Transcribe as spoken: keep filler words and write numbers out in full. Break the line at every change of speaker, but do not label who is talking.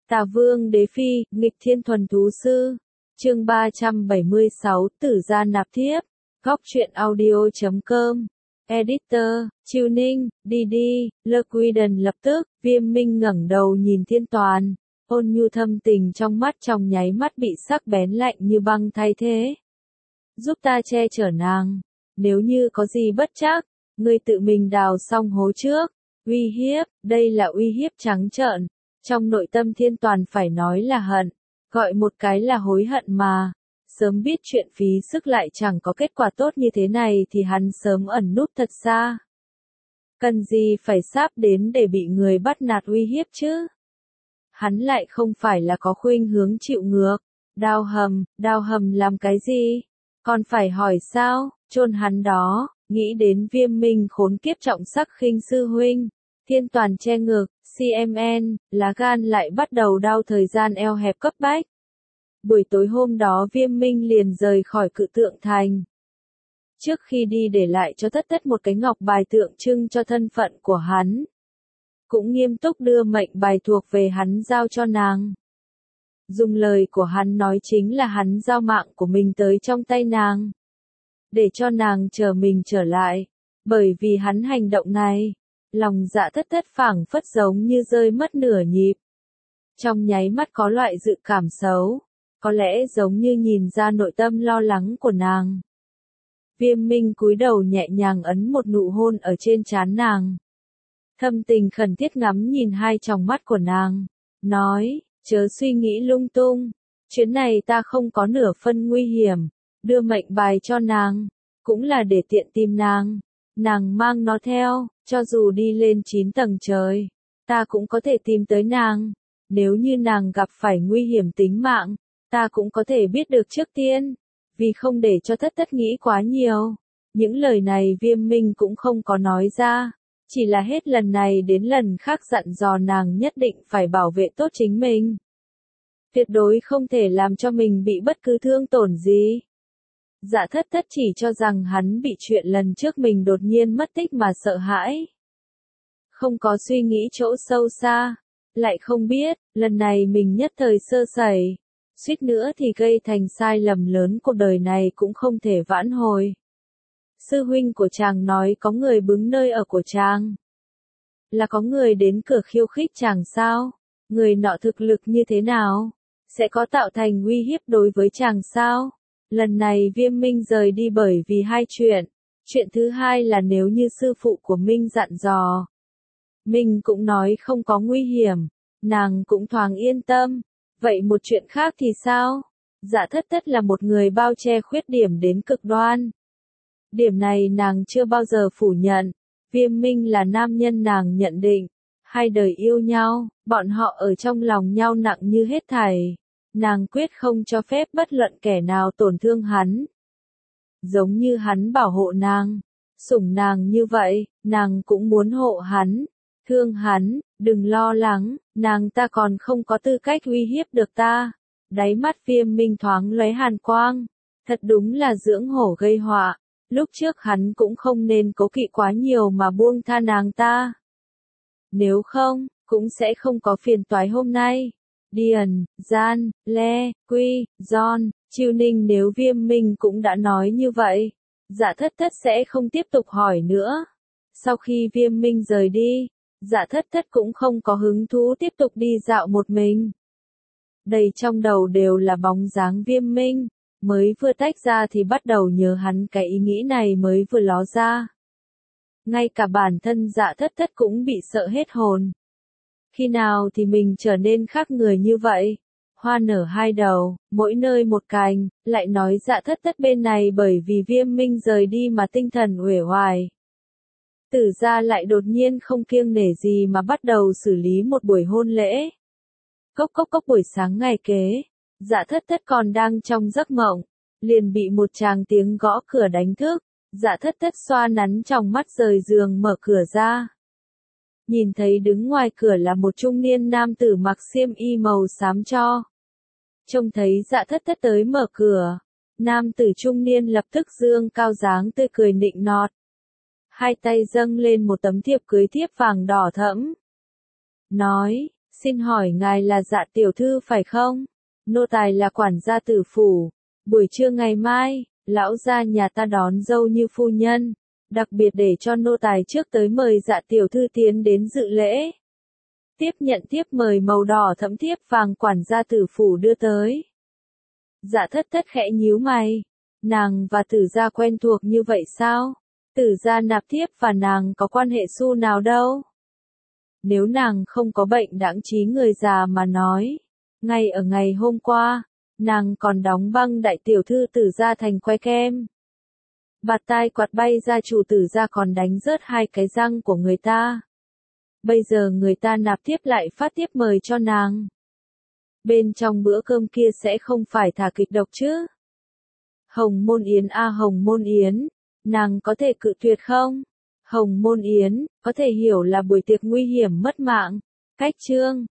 Tà Vương Đế Phi, nghịch thiên thuần thú sư. Chương ba trăm bảy mươi sáu, Tử gia nạp thiếp. Góc truyện audio chấm com. Editor, Chiêu Ninh, đi đi, Le Quiden lập tức, Viêm Minh ngẩng đầu nhìn Thiên Toàn. Ôn nhu thâm tình trong mắt trong nháy mắt bị sắc bén lạnh như băng thay thế. Giúp ta che chở nàng. Nếu như có gì bất trắc, ngươi tự mình đào xong hố trước. Uy hiếp, đây là uy hiếp trắng trợn. Trong nội tâm Thiên Toàn phải nói là hận, gọi một cái là hối hận mà. Sớm biết chuyện phí sức lại chẳng có kết quả tốt như thế này thì hắn sớm ẩn núp thật xa. Cần gì phải sáp đến để bị người bắt nạt uy hiếp chứ? Hắn lại không phải là có khuynh hướng chịu ngược. Đào hầm, đào hầm làm cái gì? Còn phải hỏi sao? Chôn hắn đó. Nghĩ đến Viêm Minh khốn kiếp trọng sắc khinh sư huynh. Thiên Toàn che ngực, xê em en, lá gan lại bắt đầu đau thời gian eo hẹp cấp bách. Buổi tối hôm đó Viêm Minh liền rời khỏi Cự Tượng Thành. Trước khi đi để lại cho Tất Tất một cái ngọc bài tượng trưng cho thân phận của hắn. Cũng nghiêm túc đưa mệnh bài thuộc về hắn giao cho nàng. Dùng lời của hắn nói chính là hắn giao mạng của mình tới trong tay nàng. Để cho nàng chờ mình trở lại. Bởi vì hắn hành động này, lòng dạ Tất Tất phảng phất giống như rơi mất nửa nhịp. Trong nháy mắt có loại dự cảm xấu, có lẽ giống như nhìn ra nội tâm lo lắng của nàng. Viêm Minh cúi đầu nhẹ nhàng ấn một nụ hôn ở trên trán nàng. Thâm tình khẩn thiết ngắm nhìn hai tròng mắt của nàng, nói, chớ suy nghĩ lung tung, chuyến này ta không có nửa phân nguy hiểm, đưa mệnh bài cho nàng, cũng là để tiện tìm nàng, nàng mang nó theo, cho dù đi lên chín tầng trời, ta cũng có thể tìm tới nàng, nếu như nàng gặp phải nguy hiểm tính mạng, ta cũng có thể biết được trước tiên, vì không để cho Tất Tất nghĩ quá nhiều. Những lời này Viêm Minh cũng không có nói ra, chỉ là hết lần này đến lần khác dặn dò nàng nhất định phải bảo vệ tốt chính mình. Tuyệt đối không thể làm cho mình bị bất cứ thương tổn gì. Dạ Thất Thất chỉ cho rằng hắn bị chuyện lần trước mình đột nhiên mất tích mà sợ hãi. Không có suy nghĩ chỗ sâu xa, lại không biết, lần này mình nhất thời sơ sẩy, suýt nữa thì gây thành sai lầm lớn cuộc đời này cũng không thể vãn hồi. Sư huynh của chàng nói có người bứng nơi ở của chàng. Là có người đến cửa khiêu khích chàng sao? Người nọ thực lực như thế nào? Sẽ có tạo thành uy hiếp đối với chàng sao? Lần này Viêm Minh rời đi bởi vì hai chuyện. Chuyện thứ hai là nếu như sư phụ của Minh dặn dò. Minh cũng nói không có nguy hiểm. Nàng cũng thoáng yên tâm. Vậy một chuyện khác thì sao? Dạ Thất Thất là một người bao che khuyết điểm đến cực đoan. Điểm này nàng chưa bao giờ phủ nhận. Viêm Minh là nam nhân nàng nhận định. Hai đời yêu nhau, bọn họ ở trong lòng nhau nặng như hết thảy. Nàng quyết không cho phép bất luận kẻ nào tổn thương hắn. Giống như hắn bảo hộ nàng, sủng nàng như vậy, nàng cũng muốn hộ hắn, thương hắn, đừng lo lắng, nàng ta còn không có tư cách uy hiếp được ta. Đáy mắt Viêm Minh thoáng lóe hàn quang, thật đúng là dưỡng hổ gây họa, lúc trước hắn cũng không nên cố kỵ quá nhiều mà buông tha nàng ta. Nếu không, cũng sẽ không có phiền toái hôm nay. Điền, Gian, Le, Quy, John, Chiêu Ninh nếu Viêm Minh cũng đã nói như vậy, Dạ Thất Thất sẽ không tiếp tục hỏi nữa. Sau khi Viêm Minh rời đi, Dạ Thất Thất cũng không có hứng thú tiếp tục đi dạo một mình. Đầy trong đầu đều là bóng dáng Viêm Minh, mới vừa tách ra thì bắt đầu nhớ hắn cái ý nghĩ này mới vừa ló ra. Ngay cả bản thân Dạ Thất Thất cũng bị sợ hết hồn. Khi nào thì mình trở nên khác người như vậy? Hoa nở hai đầu, mỗi nơi một cành, lại nói Dạ Thất Thất bên này bởi vì Viêm Minh rời đi mà tinh thần uể oải. Tử gia lại đột nhiên không kiêng nể gì mà bắt đầu xử lý một buổi hôn lễ. Cốc cốc cốc buổi sáng ngày kế, Dạ Thất Thất còn đang trong giấc mộng, liền bị một tràng tiếng gõ cửa đánh thức. Dạ Thất Thất xoa nắn trong mắt rời giường mở cửa ra. Nhìn thấy đứng ngoài cửa là một trung niên nam tử mặc xiêm y màu xám cho. Trông thấy Dạ Thất Thất tới mở cửa, nam tử trung niên lập tức dương cao dáng tươi cười nịnh nọt. Hai tay dâng lên một tấm thiệp cưới thiếp vàng đỏ thẫm. Nói, Xin hỏi ngài là Dạ tiểu thư phải không? Nô tài là quản gia tử phủ. Buổi trưa ngày mai, lão gia nhà ta đón dâu như phu nhân, đặc biệt để cho nô tài trước tới mời Dạ tiểu thư tiến đến dự lễ. Tiếp nhận thiếp mời màu đỏ thẫm thiếp vàng quản gia tử phủ đưa tới. Dạ thất thất khẽ nhíu mày. Nàng và tử gia quen thuộc như vậy sao? Tử gia nạp thiếp và nàng có quan hệ xu nào đâu? Nếu nàng không có bệnh đãng trí người già mà nói. Ngay ở ngày hôm qua, nàng còn đóng băng đại tiểu thư tử gia thành que kem. Bạt tai quạt bay ra chủ tử gia còn đánh rớt hai cái răng của người ta. Bây giờ người ta nạp thiếp lại phát thiếp mời cho nàng. Bên trong bữa cơm kia sẽ không phải thả kịch độc chứ? Hồng Môn Yến a à, Hồng Môn Yến, nàng có thể cự tuyệt không? Hồng Môn Yến, có thể hiểu là buổi tiệc nguy hiểm mất mạng. Cách chương